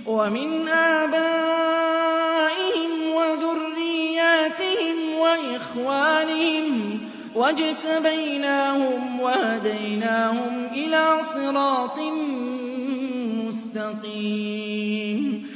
وَمِنْ آبَائِهِمْ وَذُرِّيَّاتِهِمْ وَإِخْوَانِهِمْ وَاجْتَبَيْنَاهُمْ وَهَدَيْنَاهُمْ إِلَىٰ صِرَاطٍ مُّسْتَقِيمٍ